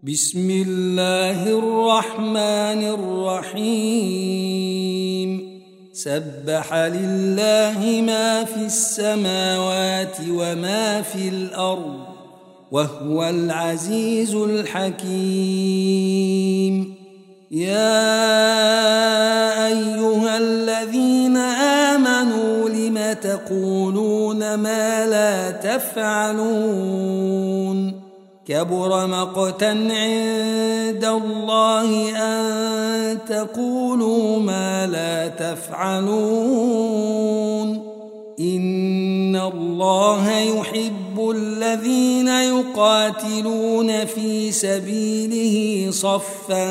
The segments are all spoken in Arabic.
بسم الله الرحمن الرحيم سبح لله ما في السماوات وما في الأرض وهو العزيز الحكيم. يا أيها الذين آمنوا لم تقولون ما لا تفعلون؟ كبر مقتا عند الله أن تقولوا ما لا تفعلون. إن الله يحب الذين يقاتلون في سبيله صفا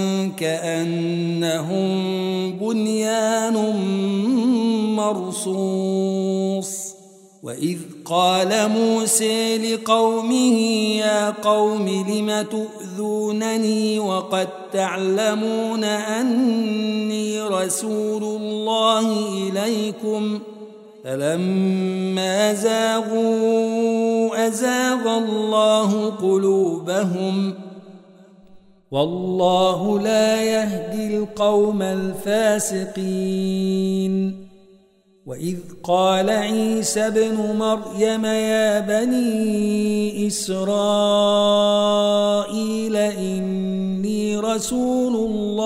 كأنهم بنيان مرصوص. وإذ قال موسى لقومه يا قوم لم تؤذونني وقد تعلمون أني رسول الله إليكم فلما زاغوا أزاغ الله قلوبهم والله لا يهدي القوم الفاسقين. وإذ قال عيسى ابن مريم يا بني إسرائيل إني رسول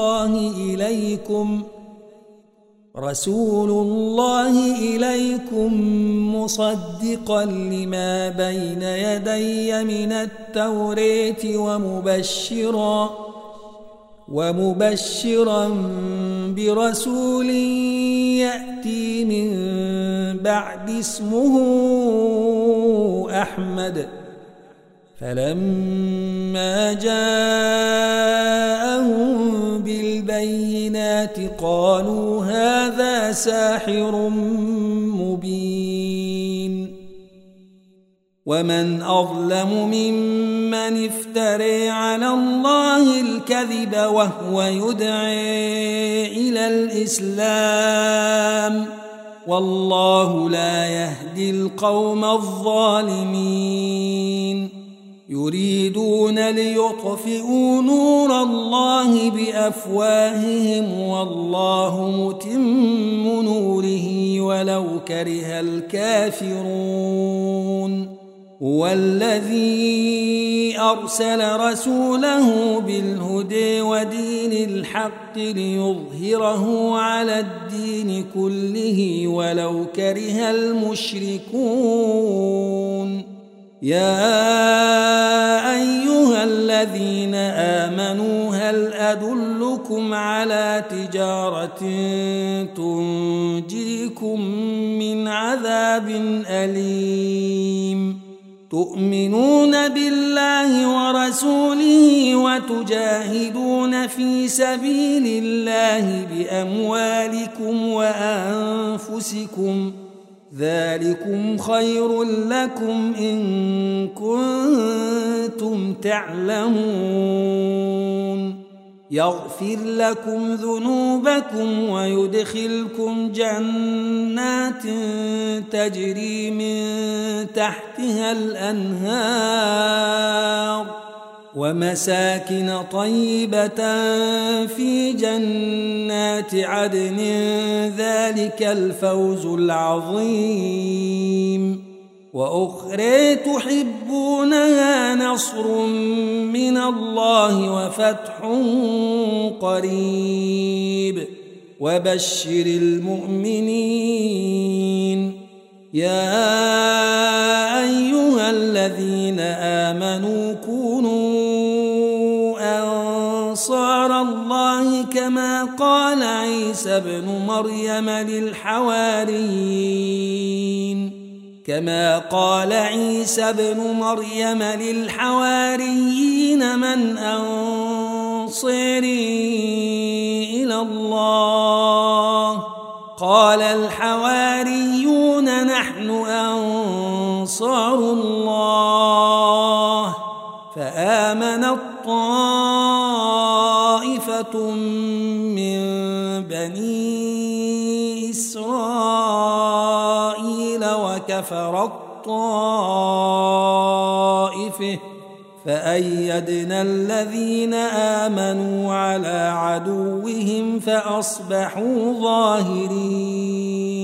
الله إليكم مصدقا لما بين يدي من التوراة ومبشرا برسول يأتي من بعد اسمه أحمد. فلما جاءهم بالبينات قالوا هذا ساحر مبين. ومن أظلم ممن افترى على الله الكذب وهو يدعي إلى الإسلام والله لا يهدي القوم الظالمين. يريدون ليطفئوا نور الله بأفواههم والله متم نوره ولو كره الكافرون. هو الذي أرسل رسوله بالهدى ودين الحق ليظهره على الدين كله ولو كره المشركون. يا أيها الذين آمنوا هل أدلكم على تجارة تنجيكم من عذاب أليم؟ تؤمنون بالله ورسوله وتجاهدون في سبيل الله بأموالكم وأنفسكم ذلكم خير لكم إن كنتم تعلمون. يغفر لكم ذنوبكم ويدخلكم جنات تجري من تحتها الأنهار ومساكن طيبة في جنات عدن ذلك الفوز العظيم. وأخرى تحبونها نصر من الله وفتح قريب وبشر المؤمنين. يا أيها الذين آمنوا كونوا أنصار الله كما قال عيسى ابن مريم للحواريين من أنصاري إلى الله؟ قال الحواريون نحن أنصار الله. فآمنت طائفة من بني إسرائيل وكفرت طائفة فأيدنا الذين آمنوا على عدوهم فأصبحوا ظاهرين.